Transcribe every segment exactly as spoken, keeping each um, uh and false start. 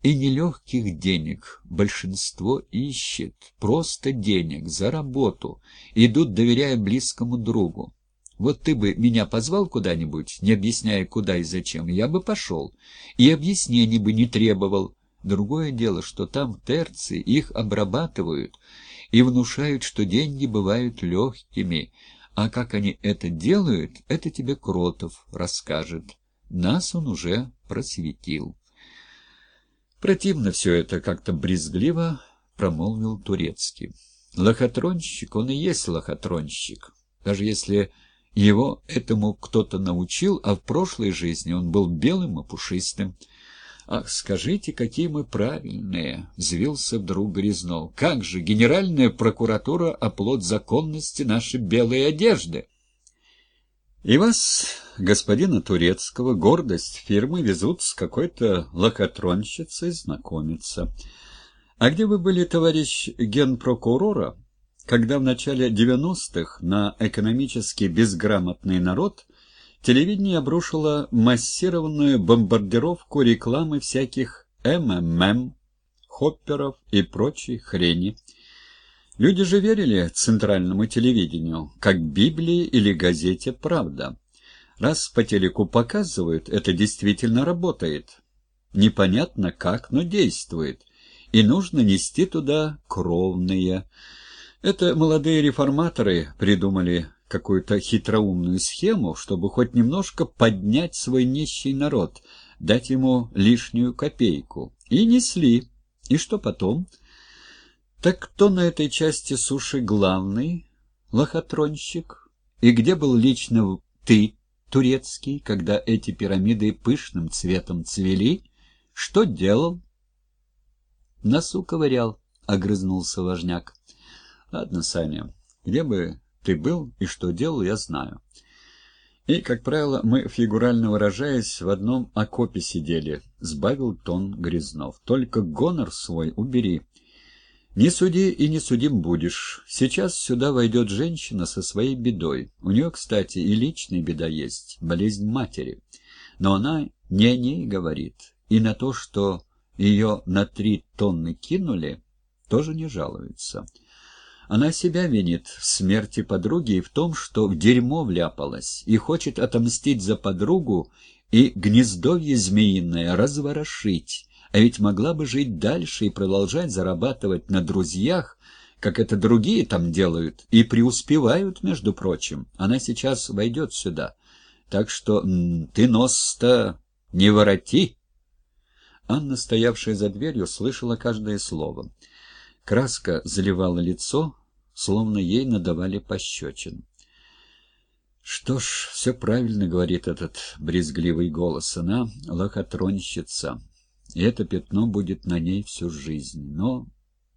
И нелегких денег большинство ищет, просто денег, за работу, идут, доверяя близкому другу. Вот ты бы меня позвал куда-нибудь, не объясняя, куда и зачем, я бы пошел, и объяснений бы не требовал. Другое дело, что там, в Терции, их обрабатывают и внушают, что деньги бывают легкими, а как они это делают, это тебе Кротов расскажет. Нас он уже просветил. Противно все это, как-то брезгливо промолвил Турецкий. Лохотронщик, он и есть лохотронщик. Даже если его этому кто-то научил, а в прошлой жизни он был белым и пушистым. «Ах, скажите, какие мы правильные!» — взвился вдруг Грязнов. «Как же, Генеральная прокуратура — оплот законности нашей белой одежды!» «И вас, господина Турецкого, гордость фирмы, везут с какой-то лохотронщицей знакомиться. А где вы были, товарищ генпрокурора, когда в начале девяностых на экономически безграмотный народ телевидение обрушило массированную бомбардировку рекламы всяких эм эм эм, хопперов и прочей хрени? Люди же верили центральному телевидению, как Библии или газете «Правда». Раз по телеку показывают, это действительно работает. Непонятно как, но действует. И нужно нести туда кровные. Это молодые реформаторы придумали какую-то хитроумную схему, чтобы хоть немножко поднять свой нищий народ, дать ему лишнюю копейку. И несли. И что потом? Так кто на этой части суши главный лохотронщик? И где был лично ты, Турецкий, когда эти пирамиды пышным цветом цвели? Что делал? В носу ковырял, — огрызнулся Важняк. Ладно, Саня, где бы ты был и что делал, я знаю. И, как правило, мы, фигурально выражаясь, в одном окопе сидели, — сбавил тон Грязнов. Только гонор свой убери. Не суди и не судим будешь. Сейчас сюда войдет женщина со своей бедой. У нее, кстати, и личная беда есть, болезнь матери. Но она не о ней говорит. И на то, что ее на три тонны кинули, тоже не жалуется. Она себя винит в смерти подруги и в том, что в дерьмо вляпалась, и хочет отомстить за подругу и гнездовье змеиное разворошить. А ведь могла бы жить дальше и продолжать зарабатывать на друзьях, как это другие там делают, и преуспевают, между прочим. Она сейчас войдет сюда. Так что ты нос-то не вороти. Анна, стоявшая за дверью, слышала каждое слово. Краска заливала лицо, словно ей надавали пощечин. «Что ж, все правильно, — говорит этот брезгливый голос, — она лохотронщица, и это пятно будет на ней всю жизнь. Но...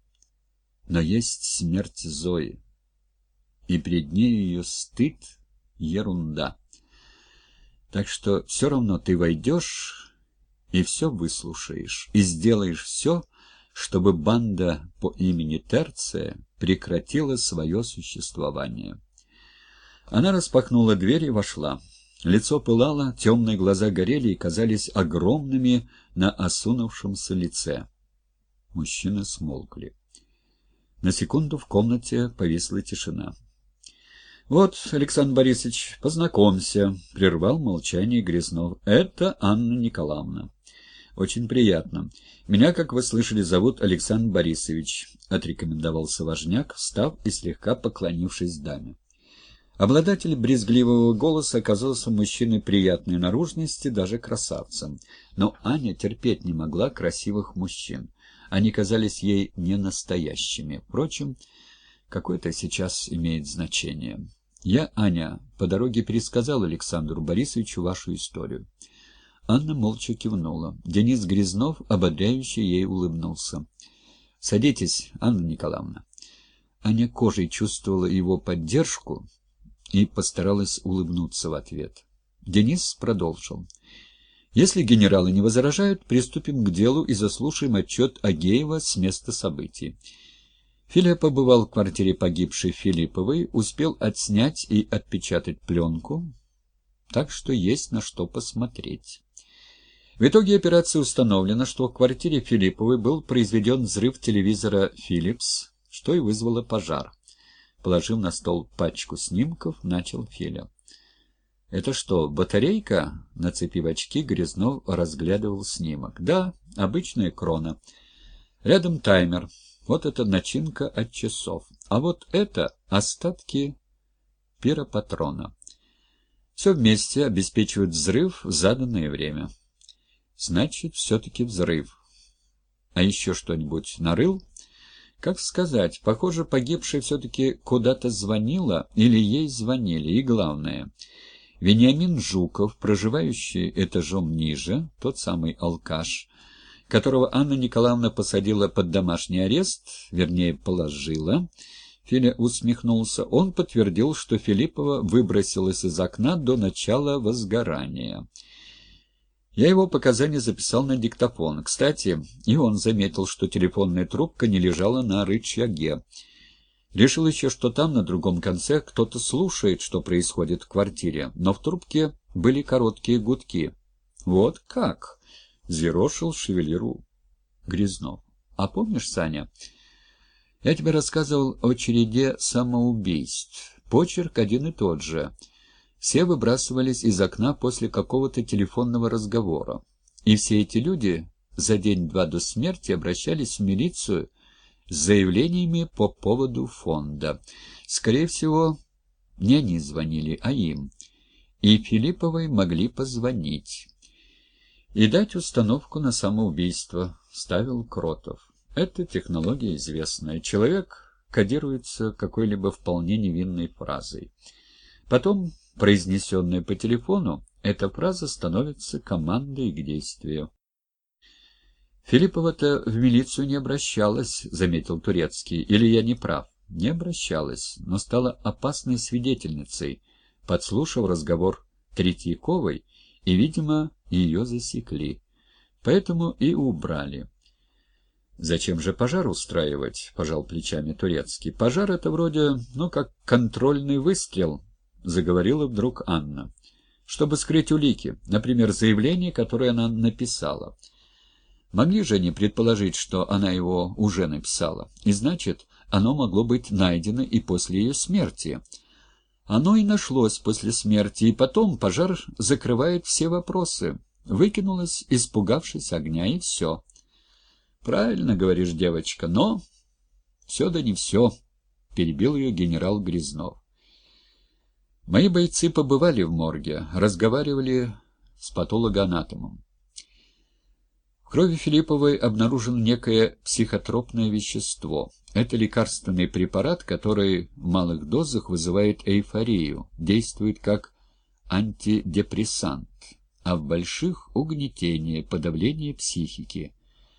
но есть смерть Зои, и перед ней ее стыд — ерунда. Так что все равно ты войдешь и все выслушаешь, и сделаешь все, чтобы банда по имени Терция прекратила свое существование». Она распахнула дверь и вошла. Лицо пылало, темные глаза горели и казались огромными на осунувшемся лице. Мужчины смолкли. На секунду в комнате повисла тишина. — Вот, Александр Борисович, познакомься, — прервал молчание Грязнов. — Это Анна Николаевна. — Очень приятно. Меня, как вы слышали, зовут Александр Борисович, — отрекомендовался Важняк, встав и слегка поклонившись даме. Обладатель брезгливого голоса оказался мужчиной приятной наружности, даже красавцем. Но Аня терпеть не могла красивых мужчин. Они казались ей ненастоящими. Впрочем, какое-то сейчас имеет значение. Я, Аня, по дороге пересказал Александру Борисовичу вашу историю. Анна молча кивнула. Денис Грязнов ободряюще ей улыбнулся. — Садитесь, Анна Николаевна. Аня кожей чувствовала его поддержку и постаралась улыбнуться в ответ. Денис продолжил. «Если генералы не возражают, приступим к делу и заслушаем отчет Агеева с места событий». Филипп побывал в квартире погибшей Филипповой, успел отснять и отпечатать пленку, так что есть на что посмотреть. В итоге операции установлено, что в квартире Филипповой был произведен взрыв телевизора «Philips», что и вызвало пожар. Положив на стол пачку снимков, начал Филя. «Это что, батарейка?» Нацепив очки, Грязнов разглядывал снимок. «Да, обычная крона. Рядом таймер. Вот это начинка от часов. А вот это остатки пиропатрона. Все вместе обеспечивают взрыв в заданное время». «Значит, все-таки взрыв. А еще что-нибудь нарыл?» «Как сказать, похоже, погибшая все-таки куда-то звонила или ей звонили. И главное, Вениамин Жуков, проживающий этажом ниже, тот самый алкаш, которого Анна Николаевна посадила под домашний арест, вернее, положила». Филя усмехнулся. Он подтвердил, что Филиппова выбросилась из окна до начала возгорания. Я его показания записал на диктофон. Кстати, и он заметил, что телефонная трубка не лежала на рычаге. Решил еще, что там, на другом конце, кто-то слушает, что происходит в квартире, но в трубке были короткие гудки. «Вот как?» — взъерошил шевелиру Грязнов. «А помнишь, Саня, я тебе рассказывал о череде самоубийств. Почерк один и тот же. Все выбрасывались из окна после какого-то телефонного разговора. И все эти люди за день-два до смерти обращались в милицию с заявлениями по поводу фонда. Скорее всего, не они звонили, а им. И Филипповой могли позвонить. И дать установку на самоубийство, ставил Кротов. Это технология известная. Человек кодируется какой-либо вполне невинной фразой. Потом, произнесенная по телефону, эта фраза становится командой к действию. «Филиппова-то в милицию не обращалась», — заметил Турецкий. «Или я не прав?» «Не обращалась, но стала опасной свидетельницей, подслушав разговор Третьяковой, и, видимо, ее засекли. Поэтому и убрали». «Зачем же пожар устраивать?» — пожал плечами Турецкий. «Пожар — это вроде, ну, как контрольный выстрел», — заговорила вдруг Анна. «Чтобы скрыть улики, например, заявление, которое она написала. Могли же они предположить, что она его уже написала, и значит, оно могло быть найдено и после ее смерти. Оно и нашлось после смерти, и потом пожар закрывает все вопросы. Выкинулась, испугавшись огня, и все». «Правильно говоришь, девочка, но...» «Все да не все», — перебил ее генерал Грязнов. «Мои бойцы побывали в морге, разговаривали с патологоанатомом. В крови Филипповой обнаружено некое психотропное вещество. Это лекарственный препарат, который в малых дозах вызывает эйфорию, действует как антидепрессант, а в больших — угнетение, подавление психики.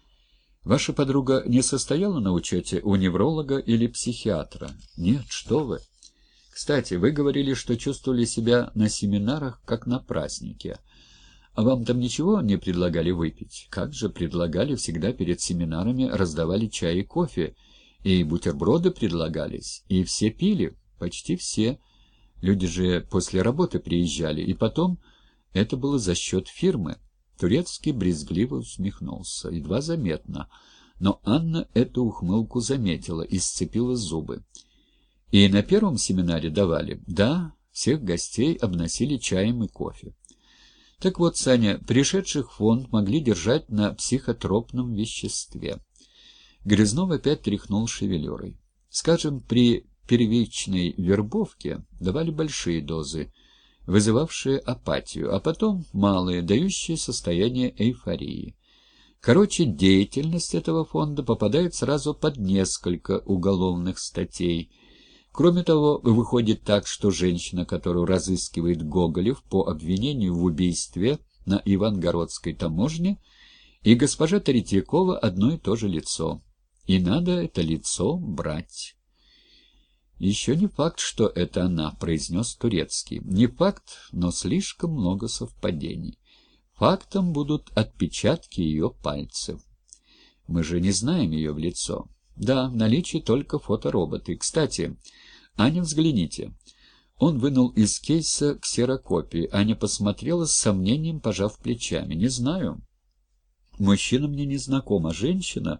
Ваша подруга не состояла на учете у невролога или психиатра? Нет, что вы. Кстати, вы говорили, что чувствовали себя на семинарах, как на празднике. А вам там ничего не предлагали выпить? Как же предлагали, всегда перед семинарами раздавали чай и кофе, и бутерброды предлагались, и все пили, почти все. Люди же после работы приезжали, и потом это было за счет фирмы. Турецкий брезгливо усмехнулся, едва заметно, но Анна эту ухмылку заметила и сцепила зубы. И на первом семинаре давали? Да, всех гостей обносили чаем и кофе. Так вот, Саня, пришедших в фонд могли держать на психотропном веществе. Грязнов опять тряхнул шевелюрой. Скажем, при первичной вербовке давали большие дозы, вызывавшие апатию, а потом малые, дающие состояние эйфории. Короче, деятельность этого фонда попадает сразу под несколько уголовных статей. Кроме того, выходит так, что женщина, которую разыскивает Гоголев по обвинению в убийстве на Ивангородской таможне, и госпожа Третьякова одно и то же лицо. И надо это лицо брать. «Еще не факт, что это она», — произнес Турецкий. «Не факт, но слишком много совпадений. Фактом будут отпечатки ее пальцев. Мы же не знаем ее в лицо. Да, в наличии только фотороботы. Кстати, Аня, взгляните». Он вынул из кейса ксерокопии. Аня посмотрела с сомнением, пожав плечами. «Не знаю. Мужчина мне не знаком, а женщина